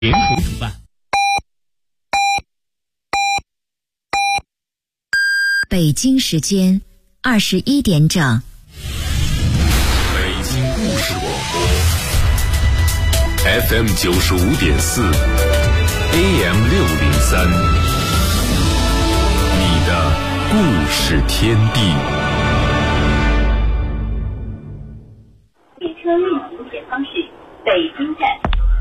联合主办。 北京时间21点整。 北京故事广播 FM 95.4 AM 603，你的故事天地。 列车运行前方是北京站。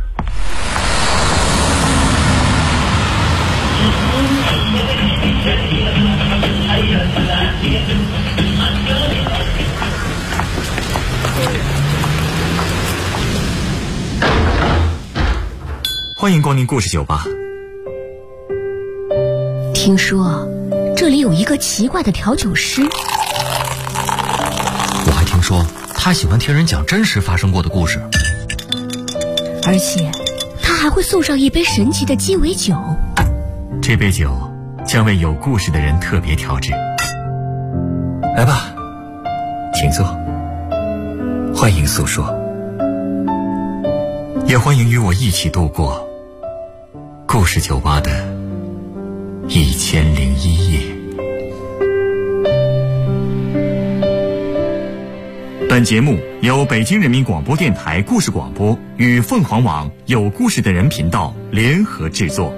欢迎光临故事酒吧。 听说这里有一个奇怪的调酒师， 我还听说他喜欢听人讲真实发生过的故事， 而且他还会送上一杯神奇的鸡尾酒。 这杯酒将为有故事的人特别调制。来吧，请坐，欢迎诉说，也欢迎与我一起度过故事酒吧的1001夜。本节目由北京人民广播电台故事广播与凤凰网有故事的人频道联合制作。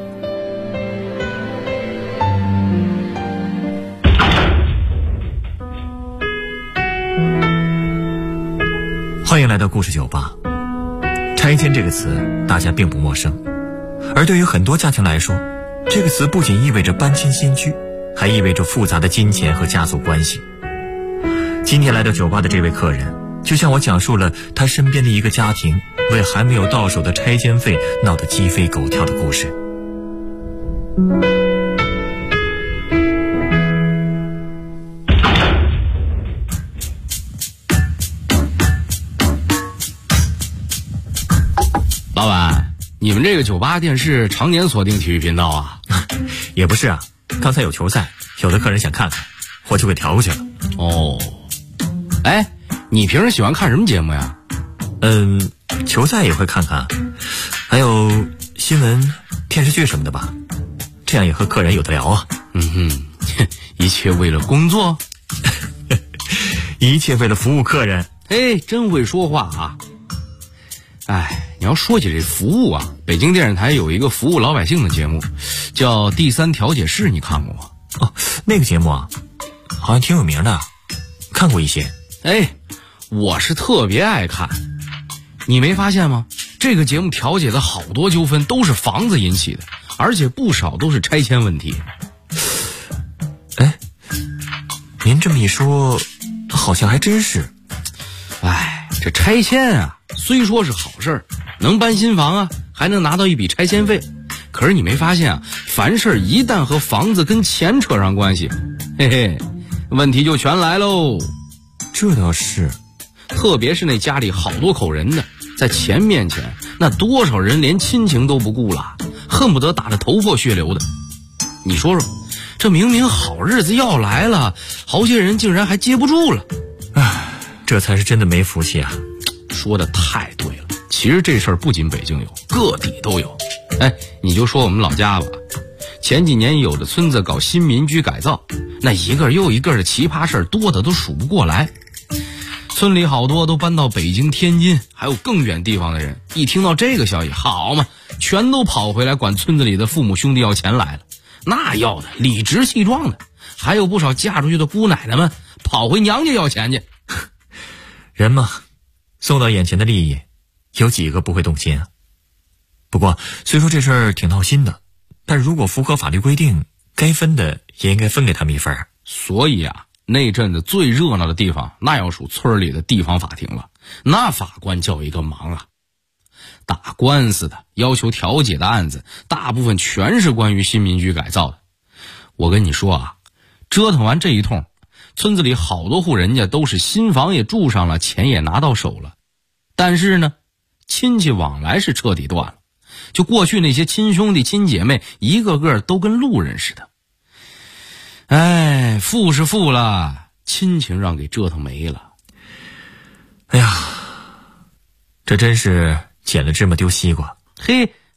欢迎来到故事酒吧。拆迁这个词大家并不陌生，而对于很多家庭来说，这个词不仅意味着搬迁新居，还意味着复杂的金钱和家族关系。今天来到酒吧的这位客人就向我讲述了他身边的一个家庭为还没有到手的拆迁费闹得鸡飞狗跳的故事。 老板，你们这个酒吧电视常年锁定体育频道啊？ 也不是啊，刚才有球赛，有的客人想看看，我就给调过去了。 哦，哎，你平时喜欢看什么节目呀？ 球赛也会看看，还有新闻、电视剧什么的吧，这样也和客人有的聊啊。 一切为了工作， 一切为了服务客人。 哎，真会说话啊！哎，你要说起这服务啊，北京电视台有一个服务老百姓的节目，叫《第三调解室》，你看过吗？ 哦，那个节目啊，好像挺有名的，看过一些。 哎，我是特别爱看。你没发现吗？这个节目调解的好多纠纷都是房子引起的，而且不少都是拆迁问题。 哎，您这么一说，好像还真是。 哎，这拆迁啊，虽说是好事儿，能搬新房啊，还能拿到一笔拆迁费。可是你没发现啊，凡事一旦和房子跟钱扯上关系，嘿嘿，问题就全来喽。 这倒是， 特别是那家里好多口人的，在钱面前，那多少人连亲情都不顾了，恨不得打得头破血流的。你说说，这明明好日子要来了，好些人竟然还接不住了。 唉，这才是真的没福气啊。 说的太对了，其实这事儿不仅北京有，各地都有。哎，你就说我们老家吧，前几年有的村子搞新民居改造，那一个又一个的奇葩事儿多的都数不过来。村里好多都搬到北京、天津还有更远地方的人，一听到这个消息，好嘛，全都跑回来管村子里的父母兄弟要钱来了，那要的理直气壮的。还有不少嫁出去的姑奶奶们跑回娘家要钱去。 人嘛，送到眼前的利益，有几个不会动心啊？不过虽说这事儿挺闹心的，但如果符合法律规定，该分的也应该分给他们一份。 所以啊，那阵子最热闹的地方，那要属村里的地方法庭了。那法官叫一个忙啊，打官司的、要求调解的案子，大部分全是关于新民居改造的。我跟你说啊，折腾完这一通，村子里好多户人家都是新房也住上了，钱也拿到手了，但是呢，亲戚往来是彻底断了。就过去那些亲兄弟亲姐妹，一个个都跟路人似的。哎，富是富了，亲情让给折腾没了。 哎呀，这真是捡了芝麻丢西瓜。 嘿，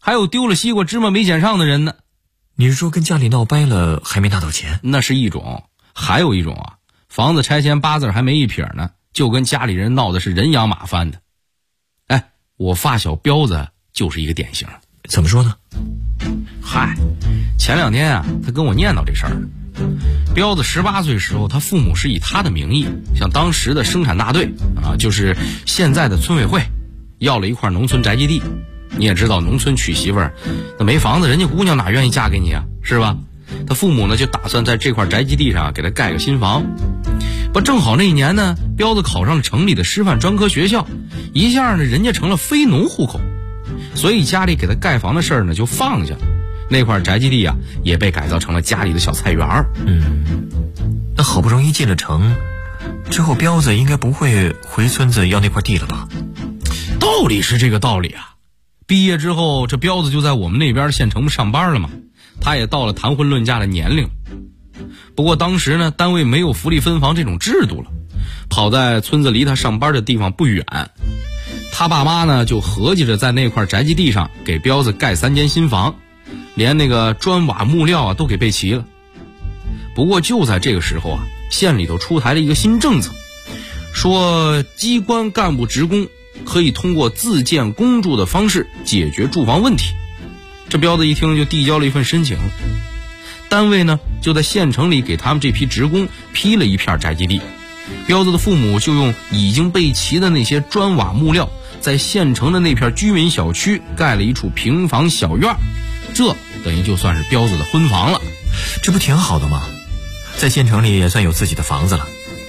还有丢了西瓜芝麻没捡上的人呢。 你是说跟家里闹掰了还没拿到钱？ 那是一种，还有一种啊，房子拆迁8字还没一撇呢，就跟家里人闹的是人仰马翻的。哎，我发小彪子就是一个典型。 怎么说呢？ 嗨，前2天啊，他跟我念叨这事儿。彪子18岁时候，他父母是以他的名义向当时的生产大队啊，就是现在的村委会，要了一块农村宅基地。你也知道，农村娶媳妇儿，那没房子，人家姑娘哪愿意嫁给你啊，是吧？他父母呢就打算在这块宅基地上给他盖个新房。不正好那一年呢，彪子考上了城里的师范专科学校，一下呢人家成了非农户口，所以家里给他盖房的事儿呢就放下了。那块宅基地啊也被改造成了家里的小菜园儿。 那好不容易进了城之后，彪子应该不会回村子要那块地了吧？ 道理是这个道理啊。毕业之后，这彪子就在我们那边县城上班了嘛，他也到了谈婚论嫁的年龄。不过当时呢，单位没有福利分房这种制度了，跑在村子离他上班的地方不远，他爸妈呢就合计着在那块宅基地上给彪子盖3间新房，连那个砖瓦木料啊都给备齐了。不过就在这个时候啊，县里头出台了一个新政策，说机关干部职工可以通过自建公住的方式解决住房问题。这彪子一听就递交了一份申请，单位呢就在县城里给他们这批职工批了一片宅基地。彪子的父母就用已经备齐的那些砖瓦木料，在县城的那片居民小区盖了一处平房小院，这等于就算是彪子的婚房了。 这不挺好的吗？在县城里也算有自己的房子了。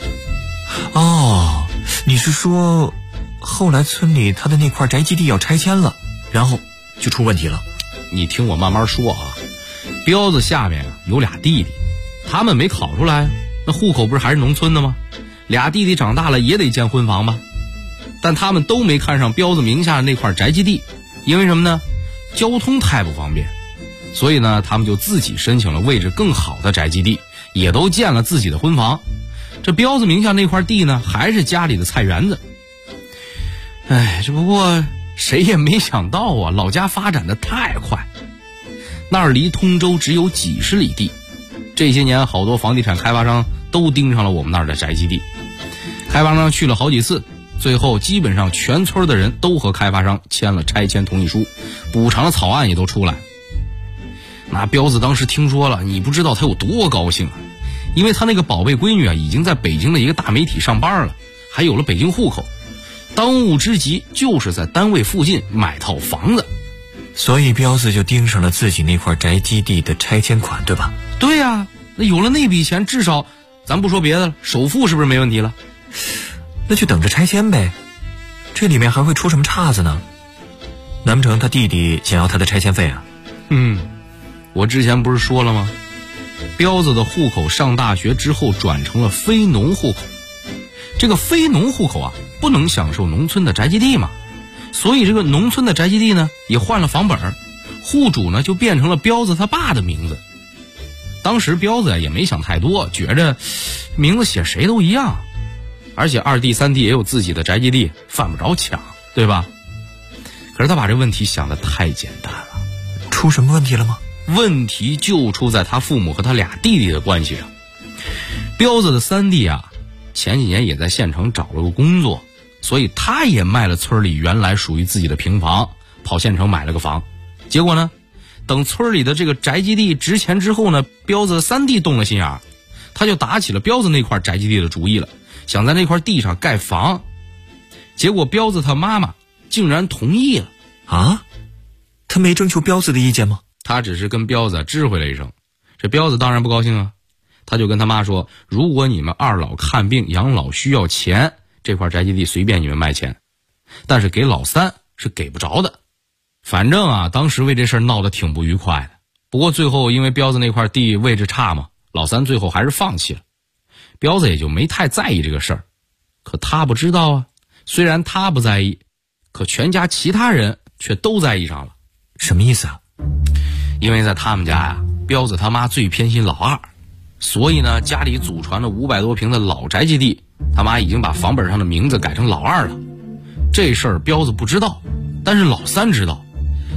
哦，你是说后来村里他的那块宅基地要拆迁了，然后就出问题了？ 你听我慢慢说啊。彪子下面有俩弟弟，他们没考出来，那户口不是还是农村的吗？俩弟弟长大了也得建婚房吧，但他们都没看上彪子名下的那块宅基地，因为什么呢？交通太不方便。所以呢，他们就自己申请了位置更好的宅基地，也都建了自己的婚房。这彪子名下那块地呢，还是家里的菜园子。哎，这不过谁也没想到啊，老家发展的太快，那儿离通州只有几十里地。这些年好多房地产开发商都盯上了我们那儿的宅基地，开发商去了好几次，最后基本上全村的人都和开发商签了拆迁同意书，补偿的草案也都出来。那彪子当时听说了，你不知道他有多高兴啊！因为他那个宝贝闺女啊，已经在北京的一个大媒体上班了，还有了北京户口。当务之急就是在单位附近买套房子， 所以彪子就盯上了自己那块宅基地的拆迁款，对吧？ 对呀，那有了那笔钱，至少咱不说别的了，首付是不是没问题了？ 那就等着拆迁呗，这里面还会出什么岔子呢？难不成他弟弟想要他的拆迁费啊？ 我之前不是说了吗？彪子的户口上大学之后转成了非农户口，这个非农户口啊，不能享受农村的宅基地嘛，所以这个农村的宅基地呢也换了房本，户主呢就变成了彪子他爸的名字。当时彪子也没想太多，觉着名字写谁都一样，而且2弟3弟也有自己的宅基地，犯不着抢，对吧？可是他把这问题想得太简单了。 出什么问题了吗？ 问题就出在他父母和他俩弟弟的关系上。彪子的3弟啊，前几年也在县城找了个工作，所以他也卖了村里原来属于自己的平房，跑县城买了个房。结果呢，等村里的这个宅基地值钱之后呢，彪子的3弟动了心眼，他就打起了彪子那块宅基地的主意了，想在那块地上盖房。结果彪子他妈妈竟然同意了。 啊？他没征求彪子的意见吗？ 他只是跟彪子知会了一声，这彪子当然不高兴啊，他就跟他妈说，如果你们2老看病养老需要钱，这块宅基地随便你们卖钱，但是给老3是给不着的。反正啊，当时为这事闹得挺不愉快的。不过最后因为彪子那块地位置差嘛，老3最后还是放弃了，彪子也就没太在意这个事儿。可他不知道啊，虽然他不在意，可全家其他人却都在意上了。 什么意思啊？ 因为在他们家呀，彪子他妈最偏心老2，所以呢，家里祖传了500多平的老宅基地，他妈已经把房本上的名字改成老2了。这事儿彪子不知道，但是老3知道。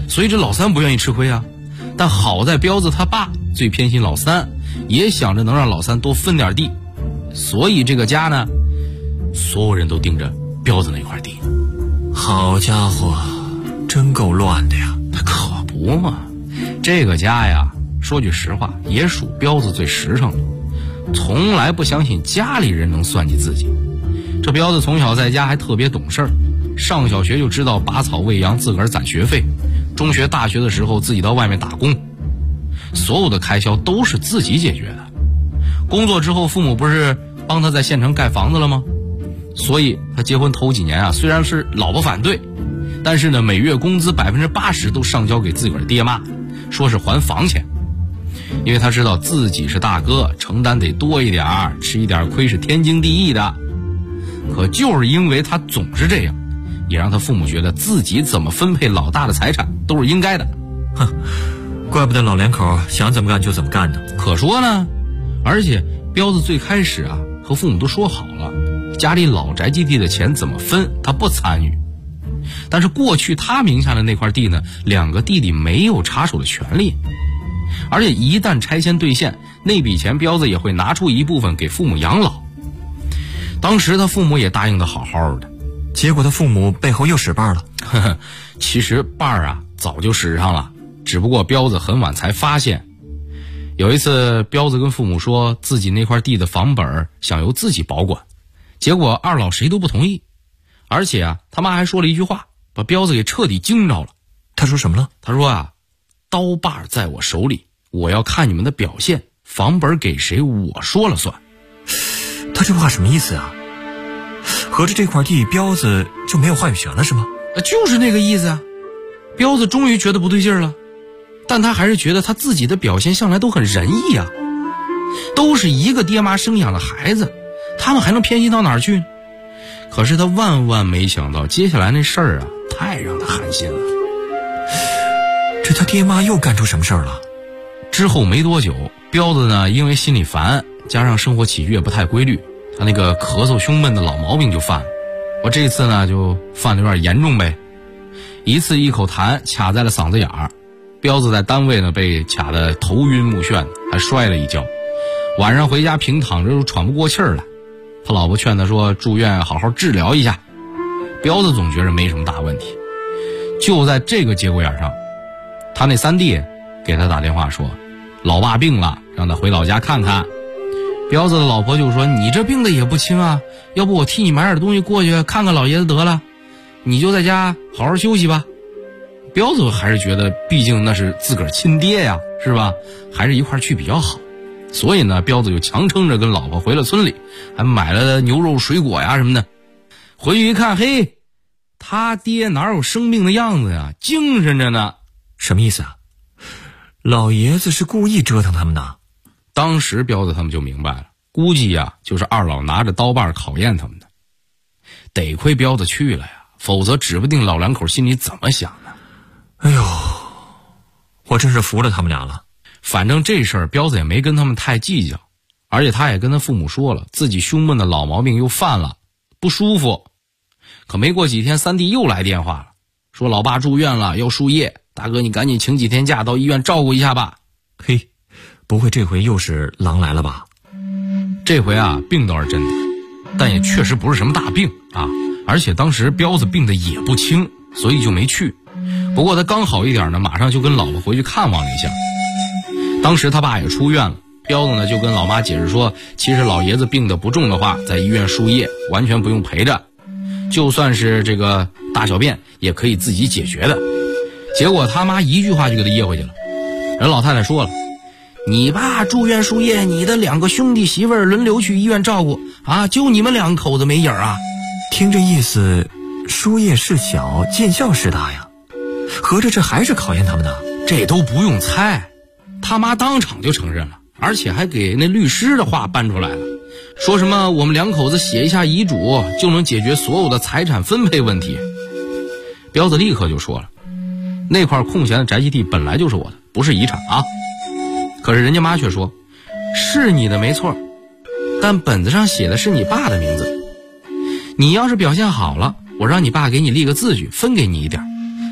所以这老三不愿意吃亏啊。但好在彪子他爸最偏心老三，也想着能让老三多分点地，所以这个家呢，所有人都盯着彪子那块地。 好家伙，真够乱的呀！ 可不嘛，这个家呀，说句实话，也属彪子最实诚的，从来不相信家里人能算计自己。这彪子从小在家还特别懂事儿，上小学就知道拔草喂羊，自个儿攒学费，中学大学的时候自己到外面打工，所有的开销都是自己解决的。工作之后父母不是帮他在县城盖房子了吗？所以他结婚头几年啊，虽然是老婆反对，但是呢，每月工资80%都上交给自个儿爹妈，说是还房钱。因为他知道自己是大哥，承担得多一点儿，吃一点亏是天经地义的。可就是因为他总是这样，也让他父母觉得自己怎么分配老大的财产都是应该的。 哼，怪不得老两口想怎么干就怎么干呢。 可说呢，而且彪子最开始啊，和父母都说好了，家里老宅基地的钱怎么分他不参与。但是过去他名下的那块地呢，2个弟弟没有插手的权利，而且一旦拆迁兑现，那笔钱彪子也会拿出一部分给父母养老。当时他父母也答应得好好的， 结果他父母背后又使绊了。 呵呵，其实绊儿啊早就使上了，只不过彪子很晚才发现。有一次彪子跟父母说自己那块地的房本想由自己保管，结果二老谁都不同意，而且啊他妈还说了一句话，把彪子给彻底惊着了。 他说什么了？ 他说啊，刀把在我手里，我要看你们的表现，房本给谁我说了算。 他这话什么意思啊？合着这块地彪子就没有话语权了是吗？ 就是那个意思啊。彪子终于觉得不对劲了，但他还是觉得他自己的表现向来都很仁义啊，都是一个爹妈生养的孩子，他们还能偏心到哪儿去？可是他万万没想到，接下来那事儿啊，太让他寒心了。 这他爹妈又干出什么事儿了？ 之后没多久，彪子呢因为心里烦，加上生活起居也不太规律，他那个咳嗽胸闷的老毛病就犯了。我这次呢就犯得有点严重呗，一次一口痰卡在了嗓子眼儿，彪子在单位呢被卡得头晕目眩，还摔了一跤，晚上回家平躺着就喘不过气儿来。他老婆劝他说住院好好治疗一下，彪子总觉着没什么大问题。就在这个节骨眼上，他那三弟给他打电话说老爸病了，让他回老家看看。彪子的老婆就说你这病的也不轻啊，要不我替你买点东西过去看看老爷子得了，你就在家好好休息吧。彪子还是觉得毕竟那是自个儿亲爹呀，是吧，还是一块去比较好。所以呢彪子就强撑着跟老婆回了村里，还买了牛肉水果呀什么的。回去一看，嘿，他爹哪有生病的样子呀，精神着呢。 什么意思啊？老爷子是故意折腾他们的？ 当时彪子他们就明白了，估计呀就是二老拿着刀把考验他们的。得亏彪子去了呀，否则指不定老两口心里怎么想的。 哎呦，我真是服了他们俩了。 反正这事儿彪子也没跟他们太计较，而且他也跟他父母说了自己胸闷的老毛病又犯了，不舒服。可没过几天，三弟又来电话了，说老爸住院了要输液，大哥你赶紧请几天假到医院照顾一下吧。 嘿，不会这回又是狼来了吧？ 这回啊病倒是真的，但也确实不是什么大病啊，而且当时彪子病的也不轻，所以就没去。不过他刚好一点呢，马上就跟老婆回去看望了一下。当时他爸也出院了，彪子呢就跟老妈解释说，其实老爷子病得不重的话，在医院输液完全不用陪着，就算是这个大小便也可以自己解决的。结果他妈一句话就给他噎回去了。人老太太说了，你爸住院输液，你的2个兄弟媳妇儿轮流去医院照顾啊，就你们2口子没影啊。 听这意思，输液事小，见效事大呀。合着这还是考验他们的？ 这都不用猜，他妈当场就承认了，而且还给那律师的话搬出来了，说什么我们2口子写一下遗嘱就能解决所有的财产分配问题。彪子立刻就说了，那块空闲的宅基地本来就是我的，不是遗产啊。可是人家妈却说，是你的没错，但本子上写的是你爸的名字，你要是表现好了，我让你爸给你立个字据分给你一点，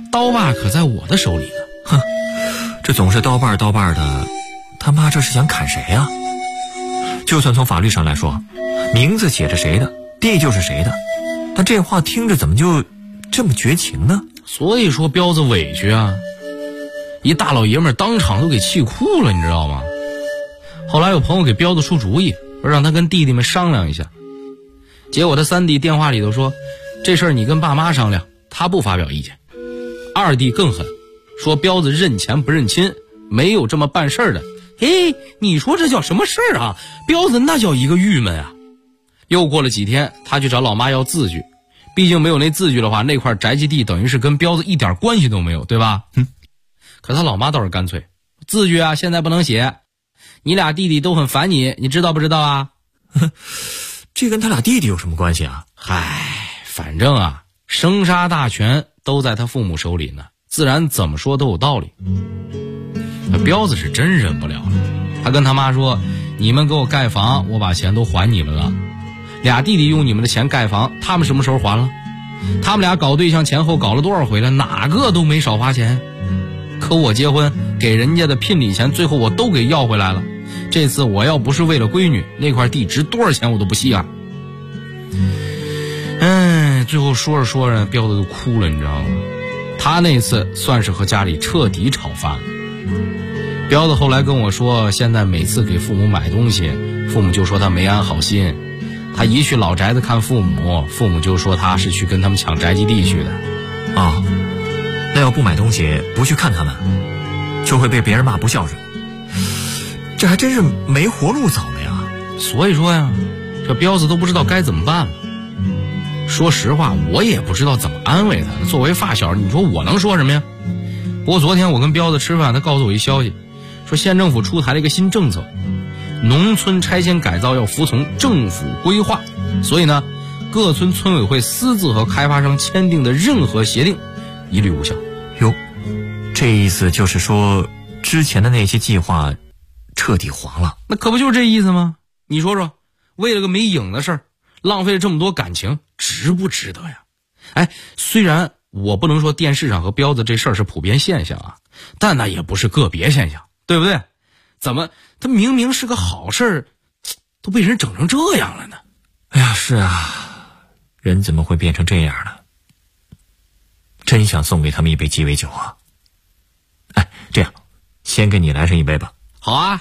刀把可在我的手里呢。 哼，这总是刀把的，他妈这是想砍谁啊？就算从法律上来说，名字写着谁的，地就是谁的，但这话听着怎么就这么绝情呢？ 所以说彪子委屈啊，一大老爷们当场都给气哭了，你知道吗？后来有朋友给彪子出主意，说让他跟弟弟们商量一下。结果他三弟电话里头说，这事儿你跟爸妈商量，他不发表意见。二弟更狠，说彪子认钱不认亲，没有这么办事儿的。嘿，你说这叫什么事儿啊？彪子那叫一个郁闷啊。又过了几天，他去找老妈要字据，毕竟没有那字据的话，那块宅基地等于是跟彪子一点关系都没有，对吧？可他老妈倒是干脆，字据啊现在不能写，你俩弟弟都很烦你，你知道不知道啊？ 这跟他俩弟弟有什么关系啊？ 嗨，反正啊，生杀大权都在他父母手里呢，自然怎么说都有道理。那彪子是真忍不了了，他跟他妈说，你们给我盖房，我把钱都还你们了。俩弟弟用你们的钱盖房，他们什么时候还了？他们俩搞对象前后搞了多少回了，哪个都没少花钱。可我结婚给人家的聘礼钱，最后我都给要回来了。这次我要不是为了闺女，那块地值多少钱我都不稀罕。最后说着说着，彪子都哭了，你知道吗？他那次算是和家里彻底吵翻了。彪子后来跟我说，现在每次给父母买东西，父母就说他没安好心。他一去老宅子看父母，父母就说他是去跟他们抢宅基地去的。 啊，那要不买东西，不去看他们，就会被别人骂不孝顺。这还真是没活路走了呀。 所以说呀，这彪子都不知道该怎么办了。说实话，我也不知道怎么安慰他。作为发小，你说我能说什么呀？不过昨天我跟彪子吃饭，他告诉我一消息，说县政府出台了一个新政策，农村拆迁改造要服从政府规划，所以呢，各村村委会私自和开发商签订的任何协定一律无效。 哟，这意思就是说，之前的那些计划彻底黄了。 那可不就是这意思吗？你说说，为了个没影的事儿，浪费了这么多感情，值不值得呀？哎，虽然我不能说电视上和彪子这事儿是普遍现象啊，但那也不是个别现象，对不对？怎么他明明是个好事儿，都被人整成这样了呢？ 哎呀，是啊，人怎么会变成这样呢？真想送给他们一杯鸡尾酒啊！哎，这样，先给你来上一杯吧。 好啊。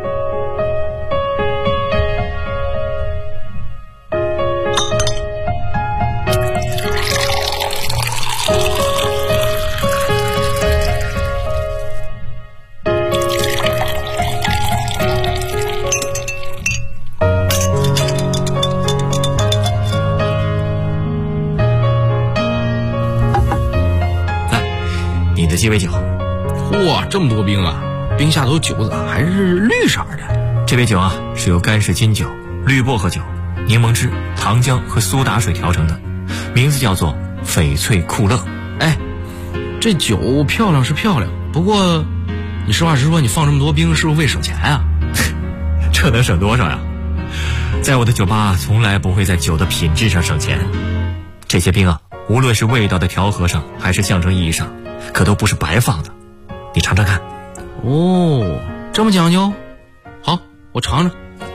鸡尾酒。 嚯，这么多冰啊！冰下头酒咋还是绿色的？ 这杯酒啊，是由干式金酒、绿薄荷酒、柠檬汁、糖浆和苏打水调成的，名字叫做翡翠酷乐。 哎，这酒漂亮是漂亮，不过你实话实说，你放这么多冰是不是为省钱啊？ 这能省多少呀？在我的酒吧从来不会在酒的品质上省钱。这些冰啊，无论是味道的调和上还是象征意义上，可都不是白放的，你尝尝看。 哦，这么讲究？好，我尝尝。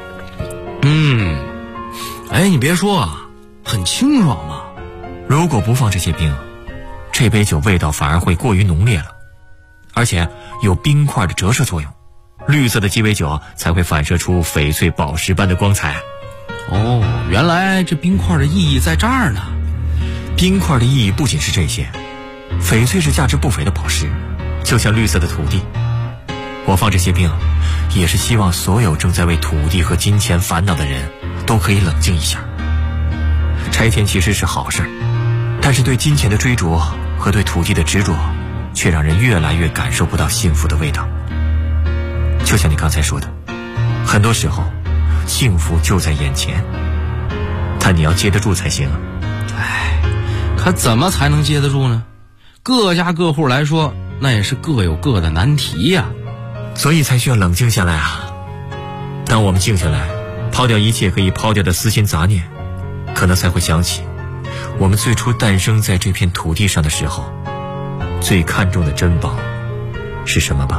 哎，你别说啊，很清爽嘛。 如果不放这些冰，这杯酒味道反而会过于浓烈了，而且有冰块的折射作用，绿色的鸡尾酒才会反射出翡翠宝石般的光彩。 哦，原来这冰块的意义在这儿呢。 冰块的意义不仅是这些，翡翠是价值不菲的宝石，就像绿色的土地。我放这些冰，也是希望所有正在为土地和金钱烦恼的人都可以冷静一下。拆迁其实是好事，但是对金钱的追逐和对土地的执着，却让人越来越感受不到幸福的味道。就像你刚才说的，很多时候幸福就在眼前，但你要接得住才行啊。 哎，可怎么才能接得住呢？各家各户来说，那也是各有各的难题呀。 所以才需要冷静下来啊。当我们静下来，抛掉一切可以抛掉的私心杂念，可能才会想起我们最初诞生在这片土地上的时候， 最看重的珍宝是什么吧。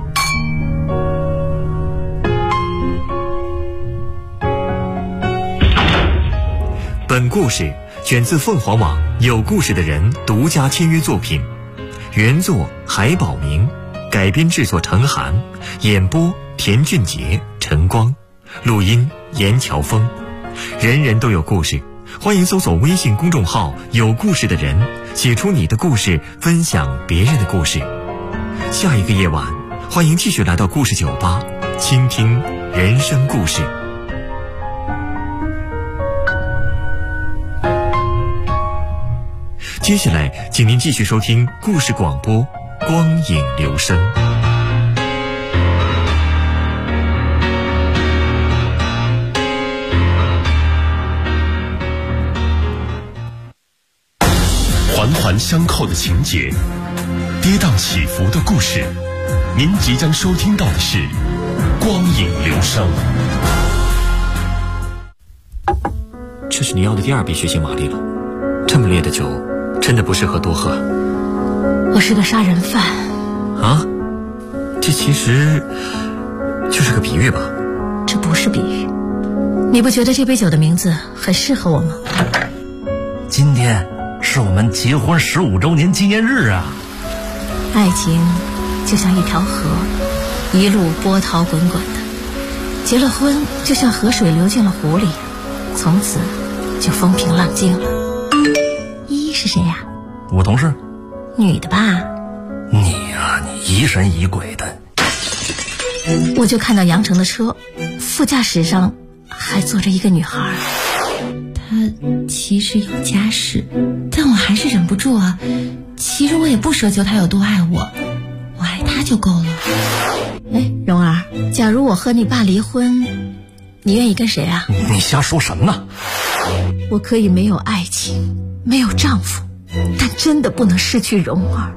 本故事选自凤凰网有故事的人独家签约作品，原作海宝明，改编制作陈寒，演播田俊杰、陈光，录音严乔峰。人人都有故事，欢迎搜索微信公众号有故事的人，写出你的故事，分享别人的故事。下一个夜晚，欢迎继续来到故事酒吧，倾听人生故事。接下来请您继续收听故事广播光影留声。 环环相扣的情节，跌宕起伏的故事，您即将收听到的是光影留声。 这是你要的第2笔血腥玛丽了，这么烈的酒真的不适合多喝。 我是个杀人犯啊？这其实就是个比喻吧？ 这不是比喻。你不觉得这杯酒的名字很适合我吗？ 今天是我们结婚15周年纪念日啊！ 爱情就像一条河，一路波涛滚滚的。结了婚就像河水流进了湖里，从此就风平浪静了。依依是谁呀？ 我同事。 女的吧？ 你呀，你疑神疑鬼的。 我就看到杨成的车，副驾驶上还坐着一个女孩。她其实有家室，但我还是忍不住啊。其实我也不奢求她有多爱我，我爱她就够了。哎，蓉儿，假如我和你爸离婚，你愿意跟谁啊？ 你瞎说什么呢？ 我可以没有爱情，没有丈夫，但真的不能失去蓉儿。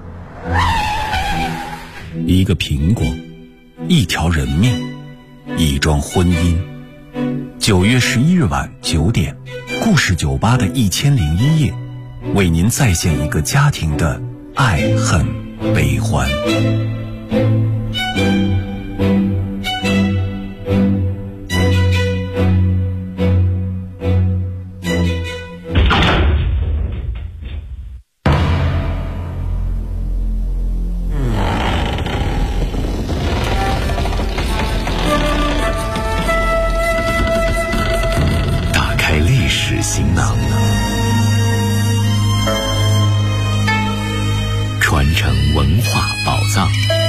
一个苹果，一条人命，一桩婚姻。9月11日晚9点，故事酒吧的1001夜，为您再现一个家庭的爱恨悲欢。行囊，传承文化宝藏。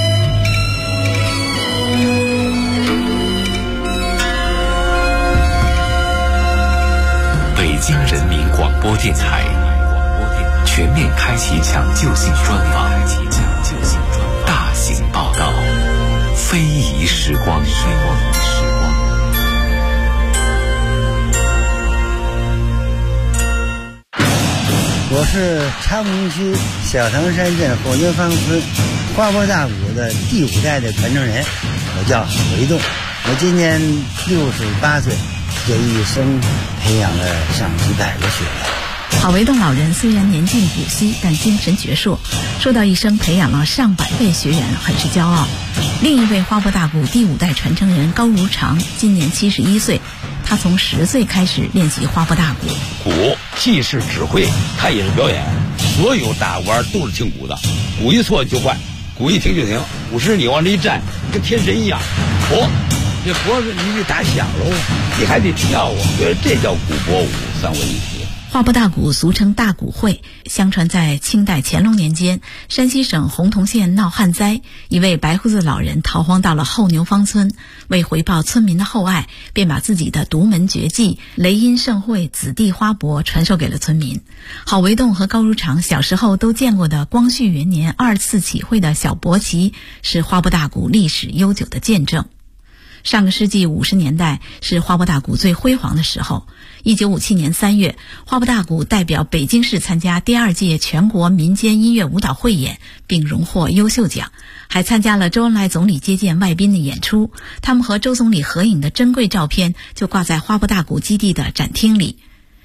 北京人民广播电台全面开启抢救性专访，大型报道，非遗时光。 我是长宁区小唐山镇火牛坊村花坡大鼓的第5代的传承人，我叫韦栋。我今年68岁，这一生培养了上几百个学员。 郝维栋老人虽然年近古稀，但精神矍铄，说到一生培养了上百位学员，很是骄傲。另一位花坡大鼓第5代传承人高如常，今年71岁，他从10岁开始练习花坡大鼓。 鼓既是指挥，它也是表演。所有大鼓都是听鼓的，鼓一错就坏，鼓一停就停。鼓时你往这一站，跟天神一样。这脖子你得打响喽，你还得跳啊，所以这叫鼓脖舞3位一体。 花坡大鼓俗称大鼓会，相传在清代乾隆年间，山西省洪洞县闹旱灾，一位白胡子老人逃荒到了后牛坊村，为回报村民的厚爱，便把自己的独门绝技雷音盛会子弟花帛传授给了村民。郝维栋和高如常小时候都见过的光绪元年2次起会的小国旗，是花坡大鼓历史悠久的见证。上个世纪50年代是花坡大鼓最辉煌的时候。1957年3月，花坡大鼓代表北京市参加第2届全国民间音乐舞蹈汇演，并荣获优秀奖，还参加了周恩来总理接见外宾的演出。他们和周总理合影的珍贵照片就挂在花坡大鼓基地的展厅里。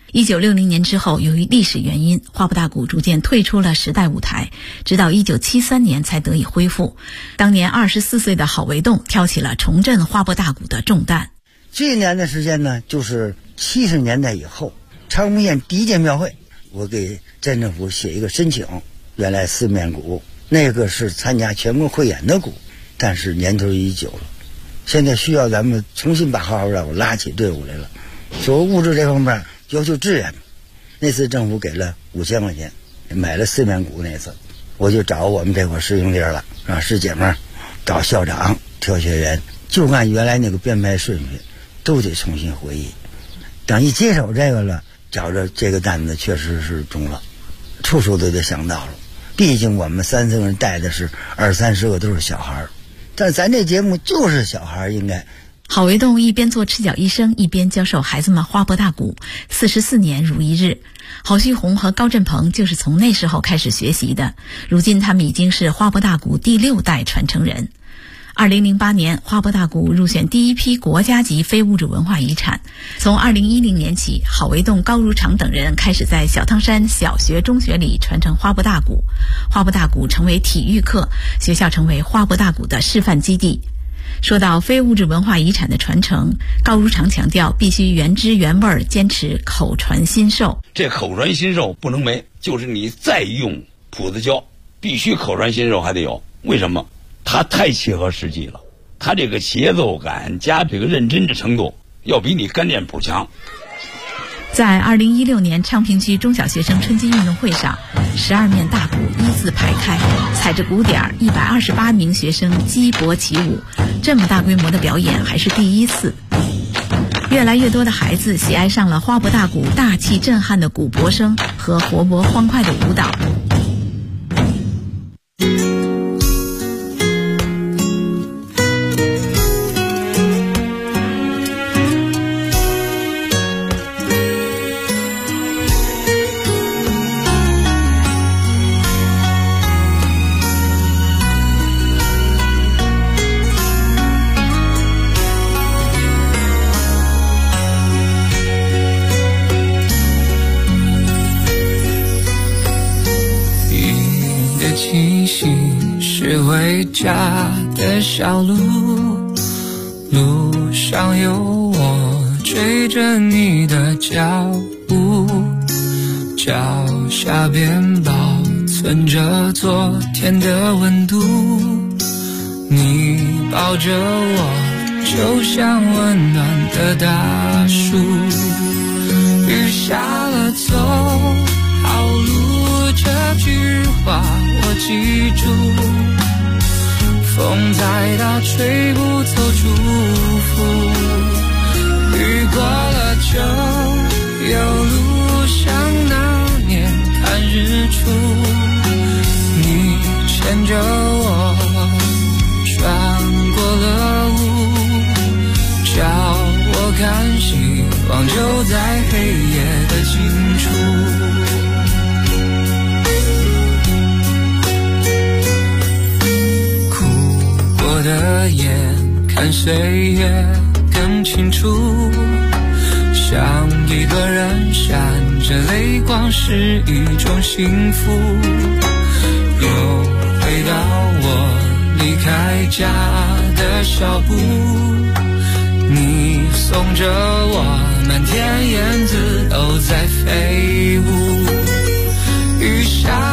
1960年之后，由于历史原因，花布大鼓逐渐退出了时代舞台，直到1973年才得以恢复。当年24岁的郝维栋挑起了重振花布大鼓的重担。 这一年的时间呢，就是70年代以后，长丰县第一届庙会，我给镇政府写一个申请。原来四面鼓那个是参加全国汇演的鼓，但是年头已久了，现在需要咱们重新把花布大鼓拉起队伍来了。说物质这方面要求支援，那次政府给了5000块钱，买了四面鼓。那次我就找我们这块师兄弟了，让师姐们找校长挑学员，就按原来那个编排顺序都得重新回忆。等一接手这个了，觉着这个担子确实是重了，处处都得想到了。毕竟我们3、4个人带的是20-30个都是小孩，但咱这节目就是小孩应该。 郝维栋一边做赤脚医生，一边教授孩子们花布大鼓，44年如一日。郝旭红和高振鹏就是从那时候开始学习的，如今他们已经是花布大鼓第6代传承人。2008年，花布大鼓入选第一批国家级非物质文化遗产。从2010年起，郝维栋、高如常等人开始在小汤山小学、中学里传承花布大鼓。花布大鼓成为体育课，学校成为花布大鼓的示范基地。说到非物质文化遗产的传承，高如常强调必须原汁原味，坚持口传心授。 这口传心授不能没，就是你再用谱子教，必须口传心授还得有。为什么？它太切合实际了，它这个节奏感加这个认真的程度要比你干练谱强。 在2016年昌平区中小学生春季运动会上，12面大鼓依次排开，踩着鼓点，128名学生击搏起舞。这么大规模的表演还是第一次。越来越多的孩子喜爱上了花布大鼓大气震撼的鼓搏声和活泼欢快的舞蹈。 气息是回家的小路，路上有我追着你的脚步，脚下边保存着昨天的温度，你抱着我就像温暖的大树，雨下了走好路，这句话我记住，风再大吹不走祝福，雨过了就有路，像那年看日出，你牵着我穿过了雾，叫我看希望就在黑夜的尽处。我的眼看岁月更清楚，像一个人闪着泪光是一种幸福，又回到我离开家的小步，你送着我，满天燕子都在飞舞，雨下